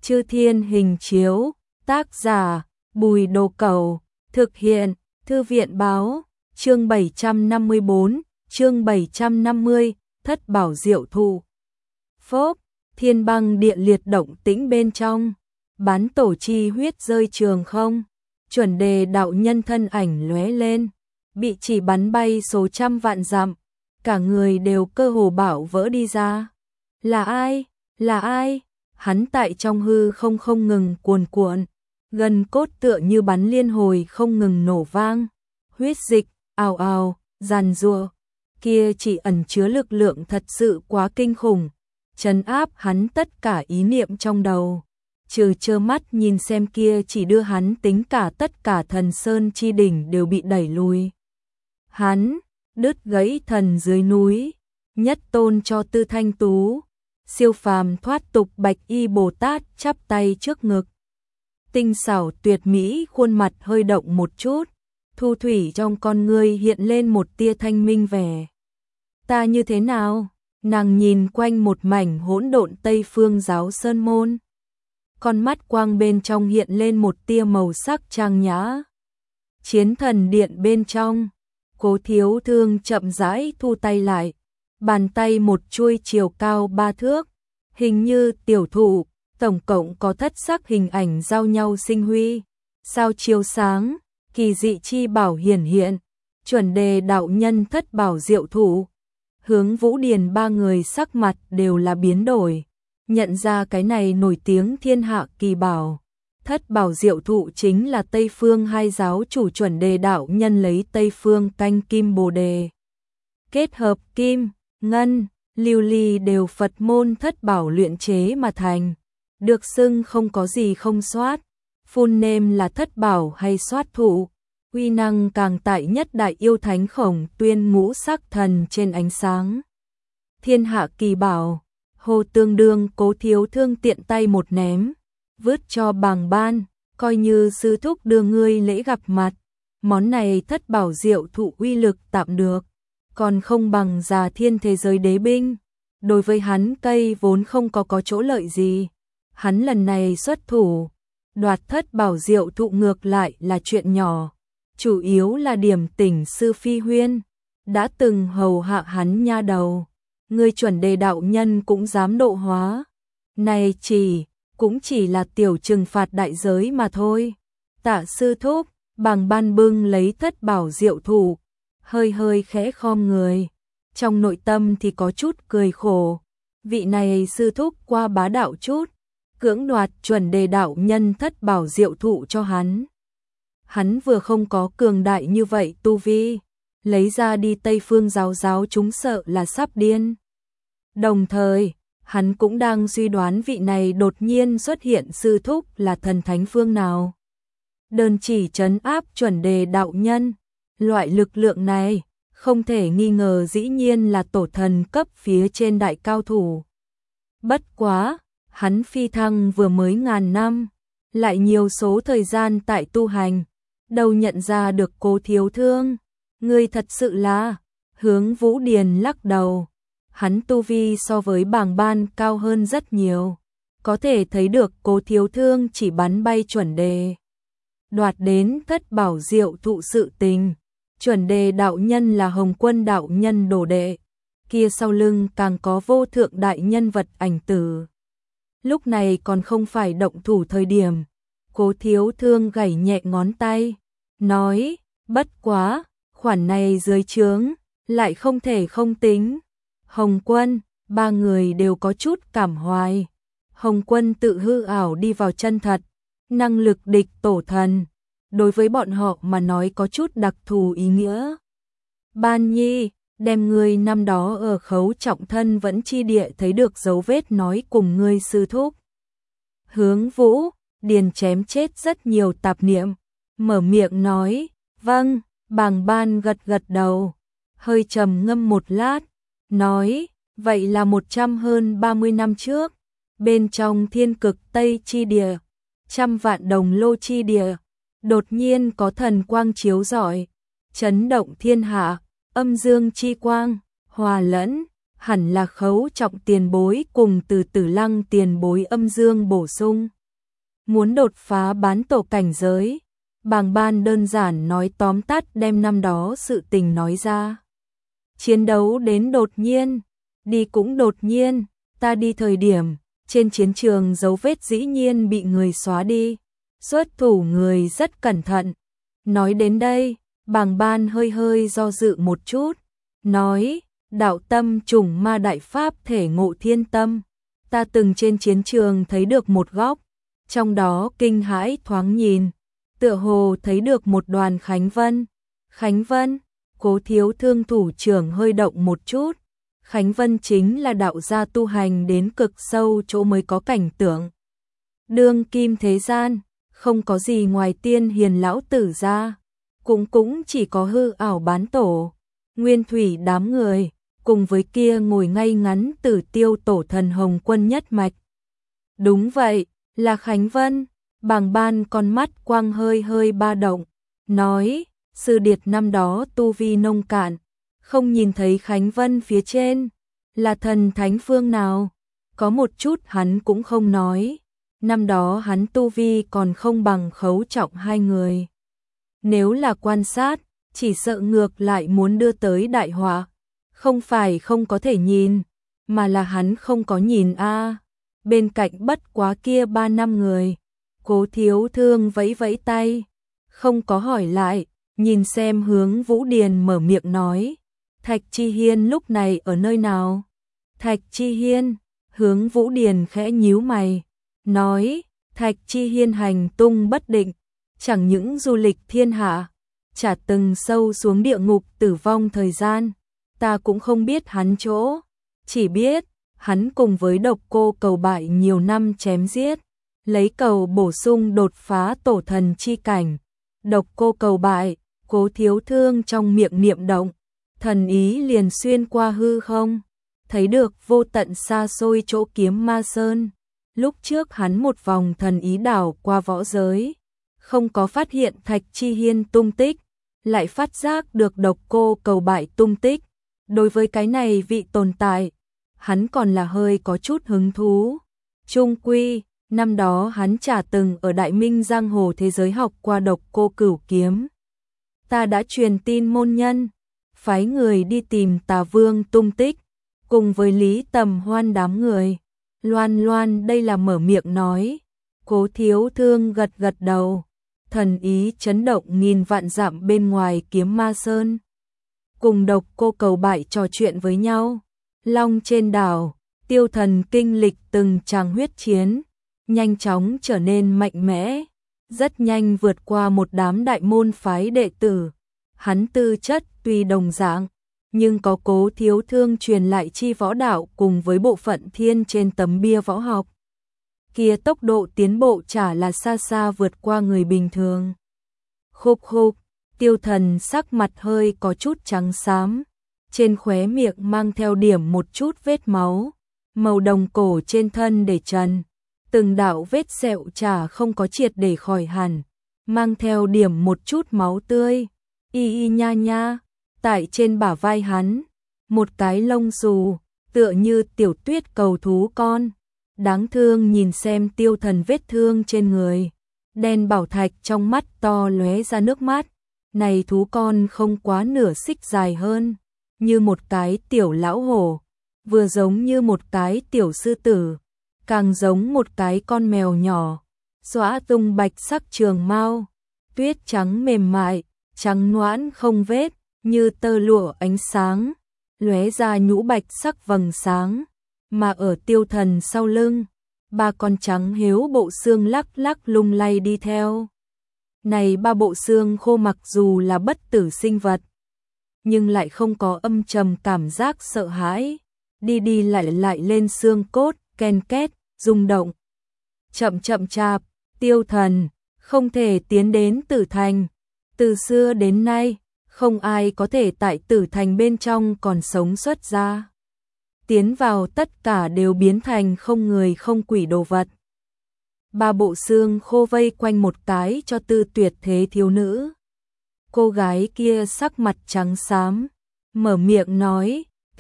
Chư Thiên Hình Chiếu, tác giả, Bùi Đồ Cẩu, thực hiện, Thư viện Báo, chương 754, chương 750, Thất Bảo Diệu Thụ. Phốp, thiên băng địa liệt động tĩnh bên trong, bán tổ chi huyết rơi trường không, chuẩn đề đạo nhân thân ảnh lóe lên, bị chỉ bắn bay số trăm vạn dặm, cả người đều cơ hồ bạo vỡ đi ra. Là ai? Là ai? Hắn tại trong hư không ngừng cuồn cuộn, gần cốt tựa như bắn liên hồi không ngừng nổ vang, huyết dịch ào ào giàn giụa, kia chỉ ẩn chứa lực lượng thật sự quá kinh khủng, trấn áp hắn tất cả ý niệm trong đầu. Trừ trơ mắt nhìn xem kia chỉ đưa hắn tính cả tất cả thần sơn chi đỉnh đều bị đẩy lui. Hắn đứt gãy thần dưới núi, nhất tôn cho Tư Thanh Tú, siêu phàm thoát tục Bạch Y Bồ Tát chắp tay trước ngực. Tinh xảo tuyệt mỹ khuôn mặt hơi động một chút, thu thủy trong con ngươi hiện lên một tia thanh minh vẻ. Ta như thế nào? Nàng nhìn quanh một mảnh hỗn độn Tây Phương giáo sơn môn. Con mắt quang bên trong hiện lên một tia màu sắc trang nhã. Chiến thần điện bên trong, Cố Thiếu Thương chậm rãi thu tay lại, bàn tay một chuôi chiều cao 3 thước, hình như tiểu thụ, tổng cộng có thất sắc hình ảnh giao nhau sinh huy, sao chiếu sáng, kỳ dị chi bảo hiển hiện, chuẩn đề đạo nhân thất bảo diệu thụ. Hướng Vũ Điền ba người sắc mặt đều là biến đổi, nhận ra cái này nổi tiếng thiên hạ kỳ bảo. Thất bảo diệu thụ chính là Tây Phương hai giáo chủ chuẩn đề đạo nhân lấy Tây Phương canh kim bồ đề. Kết hợp kim, ngân, lưu ly đều Phật môn thất bảo luyện chế mà thành. Được xưng không có gì không soát, phun nêm là thất bảo hay soát thụ. Uy năng càng tại nhất đại yêu thánh Khổng Tuyên ngũ sắc thần trên ánh sáng. Thiên hạ kỳ bảo, hồ tương đương Cố Thiếu Thương tiện tay một ném, vứt cho Bàng Ban, coi như sư thúc đưa ngươi lễ gặp mặt. Món này thất bảo diệu thụ uy lực tạm được, còn không bằng Già Thiên thế giới đế binh. Đối với hắn cây vốn không có chỗ lợi gì, hắn lần này xuất thủ, đoạt thất bảo diệu thụ ngược lại là chuyện nhỏ. Chủ yếu là điểm tỉnh sư Phi Huyên, đã từng hầu hạ hắn nha đầu, người chuẩn đề đạo nhân cũng dám độ hóa. Này cũng chỉ là tiểu trừng phạt đại giới mà thôi. Tạ sư thúc, Bàng Ban bưng lấy thất bảo diệu thụ, hơi khẽ khom người, trong nội tâm thì có chút cười khổ. Vị này sư thúc qua bá đạo chút, cưỡng đoạt chuẩn đề đạo nhân thất bảo diệu thụ cho hắn. Hắn vừa không có cường đại như vậy tu vi, lấy ra đi Tây Phương giáo chúng sợ là sắp điên. Đồng thời, hắn cũng đang suy đoán vị này đột nhiên xuất hiện sư thúc là thần thánh phương nào. Đơn chỉ trấn áp chuẩn đề đạo nhân, loại lực lượng này, không thể nghi ngờ dĩ nhiên là tổ thần cấp phía trên đại cao thủ. Bất quá, hắn phi thăng vừa mới ngàn năm, lại nhiều số thời gian tại tu hành, đâu nhận ra được Cố Thiếu Thương. Ngươi thật sự là, Hướng Vũ Điền lắc đầu. Hắn tu vi so với Bàng Ban cao hơn rất nhiều, có thể thấy được Cố Thiếu Thương chỉ bắn bay chuẩn đề, đoạt đến thất bảo diệu thụ sự tình. Chuẩn đề đạo nhân là Hồng Quân đạo nhân đồ đệ, kia sau lưng càng có vô thượng đại nhân vật ảnh tử. Lúc này còn không phải động thủ thời điểm. Cố Thiếu Thương gảy nhẹ ngón tay, nói, bất quá, khoản này dưới trướng, lại không thể không tính. Hồng Quân, ba người đều có chút cảm hoài. Hồng Quân tự hư ảo đi vào chân thật, năng lực địch tổ thần, đối với bọn họ mà nói có chút đặc thù ý nghĩa. Ban Nhi, đem ngươi năm đó ở Khấu Trọng Thân Vẫn Chi Địa thấy được dấu vết nói cùng ngươi sư thúc. Hướng Vũ Điền chém chết rất nhiều tạp niệm, mở miệng nói, vâng. Bàng Ban gật đầu, hơi trầm ngâm một lát, nói, vậy là 130 năm trước, bên trong Thiên Cực Tây Chi Địa, 100 vạn đồng lô chi địa, đột nhiên có thần quang chiếu rọi, chấn động thiên hạ, âm dương chi quang, hòa lẫn, hẳn là Khấu Trọng tiền bối cùng Từ Tử Lăng tiền bối âm dương bổ sung. Muốn đột phá bán tổ cảnh giới, Bàng Ban đơn giản nói tóm tắt đem năm đó sự tình nói ra. Chiến đấu đến đột nhiên, đi cũng đột nhiên, ta đi thời điểm, trên chiến trường dấu vết dĩ nhiên bị người xóa đi, xuất thủ người rất cẩn thận. Nói đến đây, Bàng Ban hơi hơi do dự một chút, nói, đạo tâm trùng ma đại pháp thể ngộ thiên tâm, ta từng trên chiến trường thấy được một góc, trong đó kinh hãi thoáng nhìn, tựa hồ thấy được một đoàn Khánh Vân. Khánh Vân, Cố Thiếu Thương thủ trưởng hơi động một chút, Khánh Vân chính là đạo gia tu hành đến cực sâu chỗ mới có cảnh tượng. Đương kim thế gian, không có gì ngoài tiên hiền lão tử ra, cũng chỉ có hư ảo bán tổ, nguyên thủy đám người, cùng với kia ngồi ngay ngắn Tử Tiêu tổ thần Hồng Quân nhất mạch. Đúng vậy, là Khánh Vân. Bàng Ban con mắt quang hơi hơi ba động, nói, sư điệt năm đó tu vi nông cạn, không nhìn thấy Khánh Vân phía trên, là thần thánh phương nào, có một chút hắn cũng không nói, năm đó hắn tu vi còn không bằng Khấu Trọng hai người. Nếu là quan sát, chỉ sợ ngược lại muốn đưa tới đại họa, không phải không có thể nhìn, mà là hắn không có nhìn a. Bên cạnh bất quá kia 3 năm người. Cố Thiếu Thương vẫy vẫy tay, không có hỏi lại, nhìn xem Hướng Vũ Điền mở miệng nói, Thạch Chi Hiên lúc này ở nơi nào? Thạch Chi Hiên, Hướng Vũ Điền khẽ nhíu mày, nói, Thạch Chi Hiên hành tung bất định, chẳng những du lịch thiên hạ, chả từng sâu xuống địa ngục tử vong thời gian, ta cũng không biết hắn chỗ, chỉ biết, hắn cùng với Độc Cô Cầu Bại nhiều năm chém giết. Lấy cầu bổ sung đột phá tổ thần chi cảnh, Độc Cô Cầu Bại, Cố Thiếu Thương trong miệng niệm động, thần ý liền xuyên qua hư không, thấy được vô tận xa xôi chỗ Kiếm Ma Sơn. Lúc trước hắn một vòng thần ý đảo qua võ giới, không có phát hiện Thạch Chi Hiên tung tích, lại phát giác được Độc Cô Cầu Bại tung tích. Đối với cái này vị tồn tại, hắn còn là hơi có chút hứng thú. Chung quy, năm đó hắn chả từng ở Đại Minh giang hồ thế giới học qua Độc Cô Cửu kiếm. Ta đã truyền tin môn nhân, phái người đi tìm Tà Vương tung tích, cùng với Lý Tầm Hoan đám người. Loan Loan đây là mở miệng nói, Cố Thiếu Thương gật gật đầu, thần ý chấn động nghìn vạn dặm bên ngoài Kiếm Ma Sơn. Cùng Độc Cô Cầu Bại trò chuyện với nhau, Long trên đảo, Tiêu Thần kinh lịch từng tràng huyết chiến, nhanh chóng trở nên mạnh mẽ, rất nhanh vượt qua một đám đại môn phái đệ tử. Hắn tư chất tuy đồng dạng, nhưng có Cố Thiếu Thương truyền lại chi võ đạo cùng với bộ phận thiên trên tấm bia võ học. Kia tốc độ tiến bộ chả là xa xa vượt qua người bình thường. Khục khục, Tiêu Thần sắc mặt hơi có chút trắng xám, trên khóe miệng mang theo điểm một chút vết máu, màu đồng cổ trên thân để trần. Từng đạo vết sẹo chả không có triệt để khỏi hẳn, mang theo điểm một chút máu tươi. Y nha nha, tại trên bả vai hắn, một cái lông xù, tựa như tiểu tuyết cầu thú con. Đáng thương nhìn xem Tiêu Thần vết thương trên người, đen bảo thạch trong mắt to lóe ra nước mắt. Này thú con không quá nửa xích dài hơn, như một cái tiểu lão hổ, vừa giống như một cái tiểu sư tử, càng giống một cái con mèo nhỏ, xõa tung bạch sắc trường mao, tuyết trắng mềm mại, trắng nõn không vết, như tơ lụa ánh sáng, lóe ra nhũ bạch sắc vầng sáng, mà ở Tiêu Thần sau lưng, 3 con trắng hiếu bộ xương lắc lắc lung lay đi theo. Này 3 bộ xương khô mặc dù là bất tử sinh vật, nhưng lại không có âm trầm cảm giác sợ hãi, đi đi lại lại lên xương cốt, ken két, rung động. Chậm chậm chạp, Tiêu Thần không thể tiến đến Tử Thành. Từ xưa đến nay, không ai có thể tại Tử Thành bên trong còn sống xuất ra. Tiến vào tất cả đều biến thành không người không quỷ đồ vật. 3 bộ xương khô vây quanh một cái cho tư tuyệt thế thiếu nữ. Cô gái kia sắc mặt trắng xám, mở miệng nói,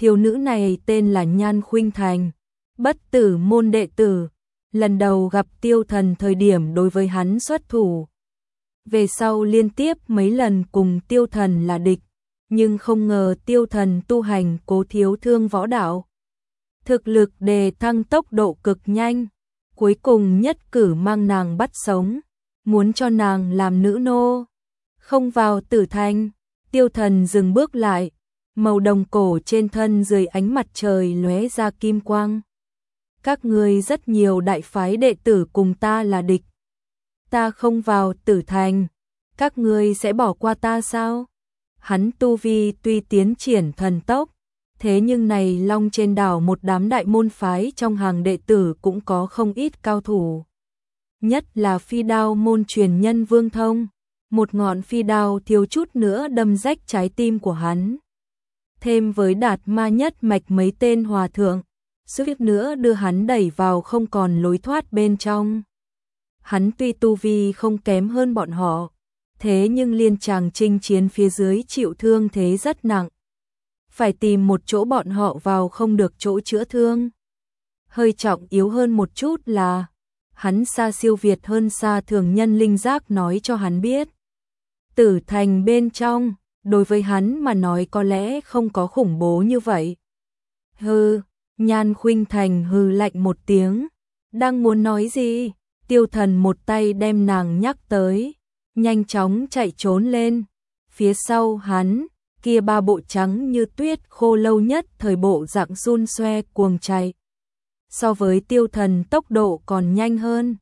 Thiếu nữ này tên là Nhan Khuynh Thành, Bất Tử môn đệ tử, lần đầu gặp Tiêu Thần thời điểm đối với hắn xuất thủ. Về sau liên tiếp mấy lần cùng Tiêu Thần là địch, nhưng không ngờ Tiêu Thần tu hành Cố Thiếu Thương võ đạo. Thực lực đề thăng tốc độ cực nhanh, cuối cùng nhất cử mang nàng bắt sống, muốn cho nàng làm nữ nô. Không vào tử thành, Tiêu Thần dừng bước lại, màu đồng cổ trên thân dưới ánh mặt trời lóe ra kim quang. Các ngươi rất nhiều đại phái đệ tử cùng ta là địch. Ta không vào tử thành, các ngươi sẽ bỏ qua ta sao? Hắn tu vi tuy tiến triển thần tốc, thế nhưng này Long trên đảo một đám đại môn phái trong hàng đệ tử cũng có không ít cao thủ. Nhất là phi đao môn truyền nhân Vương Thông, một ngọn phi đao thiếu chút nữa đâm rách trái tim của hắn. Thêm với Đạt Ma nhất mạch mấy tên hòa thượng, suýt nữa đưa hắn đẩy vào không còn lối thoát bên trong. Hắn tuy tu vi không kém hơn bọn họ, thế nhưng liên tràng chinh chiến phía dưới chịu thương thế rất nặng. Phải tìm một chỗ bọn họ vào không được chỗ chữa thương. Hơi trọng yếu hơn một chút là, hắn xa siêu việt hơn xa thường nhân linh giác nói cho hắn biết. Tử thành bên trong, đối với hắn mà nói có lẽ không có khủng bố như vậy. Hừ, Nhan Khuynh Thành hừ lạnh một tiếng, đang muốn nói gì, Tiêu Thần một tay đem nàng nhắc tới, nhanh chóng chạy trốn lên. Phía sau hắn, kia ba bộ trắng như tuyết khô lâu nhất thời bộ dạng xun xoe cuồng chạy. So với Tiêu Thần tốc độ còn nhanh hơn.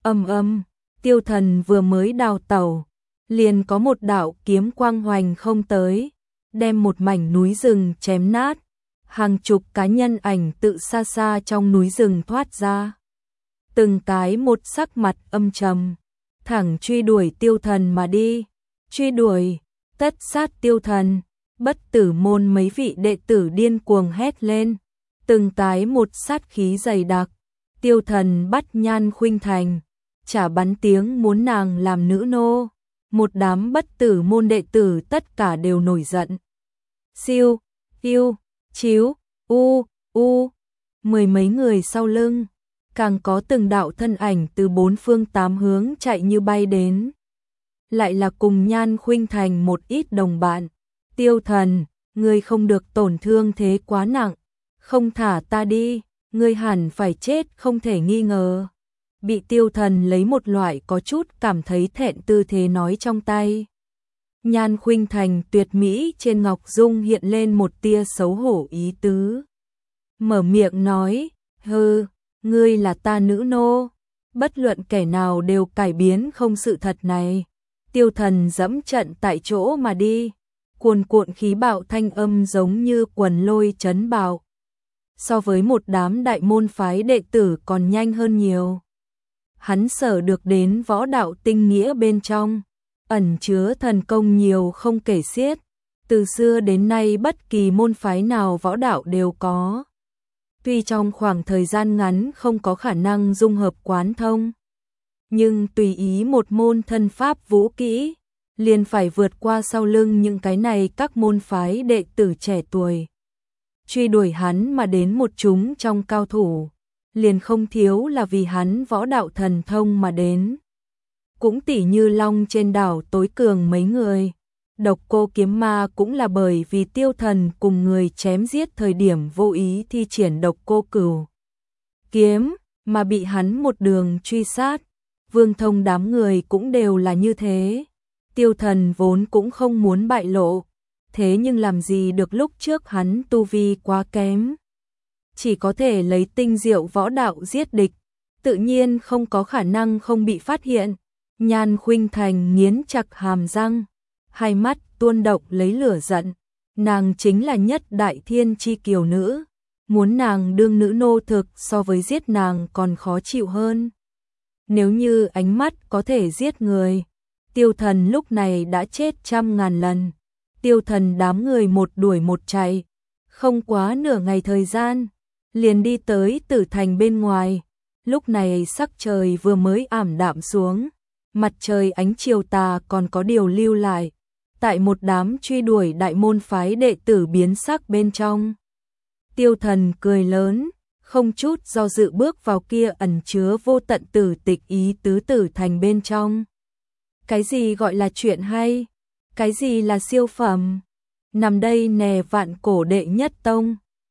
Tiêu Thần vừa mới đào tẩu, liền có một đạo kiếm quang hoành không tới, đem một mảnh núi rừng chém nát. Hàng chục cá nhân ảnh tự xa xa trong núi rừng thoát ra. Từng cái một sắc mặt âm trầm, thẳng truy đuổi Tiêu Thần mà đi. Truy đuổi, tất sát Tiêu Thần, Bất Tử môn mấy vị đệ tử điên cuồng hét lên. Từng cái một sát khí dày đặc. Tiêu Thần bắt Nhan Khuynh Thành, chả bắn tiếng muốn nàng làm nữ nô. Một đám Bất Tử môn đệ tử tất cả đều nổi giận. Siêu, yêu, chiếu, mười mấy người sau lưng, càng có từng đạo thân ảnh từ bốn phương tám hướng chạy như bay đến. Lại là cùng Nhan Khuynh Thành một ít đồng bạn. Tiêu Thần, ngươi không được tổn thương thế quá nặng, không thả ta đi, ngươi hẳn phải chết không thể nghi ngờ. Bị Tiêu Thần lấy một loại có chút cảm thấy thẹn tư thế nói trong tay. Nhan Khuynh Thành tuyệt mỹ trên ngọc dung hiện lên một tia xấu hổ ý tứ. Mở miệng nói, hừ, ngươi là ta nữ nô, bất luận kẻ nào đều cải biến không sự thật này. Tiêu Thần dẫm trận tại chỗ mà đi, cuồn cuộn khí bạo thanh âm giống như quần lôi chấn bạo. So với một đám đại môn phái đệ tử còn nhanh hơn nhiều. Hắn sở được đến võ đạo tinh nghĩa bên trong, ẩn chứa thần công nhiều không kể xiết, từ xưa đến nay bất kỳ môn phái nào võ đạo đều có. Tuy trong khoảng thời gian ngắn không có khả năng dung hợp quán thông, nhưng tùy ý một môn thân pháp vũ kỹ, liền phải vượt qua sau lưng những cái này các môn phái đệ tử trẻ tuổi. Truy đuổi hắn mà đến một chúng trong cao thủ, liền không thiếu là vì hắn võ đạo thần thông mà đến. Cũng tỉ như Long trên đảo tối cường mấy người, Độc Cô Kiếm Ma cũng là bởi vì Tiêu Thần cùng người chém giết thời điểm vô ý thi triển Độc Cô Cửu kiếm mà bị hắn một đường truy sát. Vương Thông đám người cũng đều là như thế. Tiêu Thần vốn cũng không muốn bại lộ, thế nhưng làm gì được lúc trước hắn tu vi quá kém, chỉ có thể lấy tinh diệu võ đạo giết địch, tự nhiên không có khả năng không bị phát hiện. Nhan Khuynh Thành nghiến chặt hàm răng, hai mắt tuôn động lấy lửa giận. Nàng chính là nhất đại thiên chi kiều nữ, muốn nàng đương nữ nô thực so với giết nàng còn khó chịu hơn. Nếu như ánh mắt có thể giết người, Tiêu Thần lúc này đã chết trăm ngàn lần. Tiêu Thần đám người một đuổi một chạy, không quá nửa ngày thời gian, liền đi tới Tử Thành bên ngoài. Lúc này sắc trời vừa mới ảm đạm xuống, mặt trời ánh chiều tà còn có điều lưu lại. Tại một đám truy đuổi đại môn phái đệ tử biến sắc bên trong, Tiêu Thần cười lớn, không chút do dự bước vào kia ẩn chứa vô tận tử tịch ý tứ tử thành bên trong. Cái gì gọi là chuyện hay? Cái gì là siêu phẩm? Nằm đây nè vạn cổ đệ nhất tông.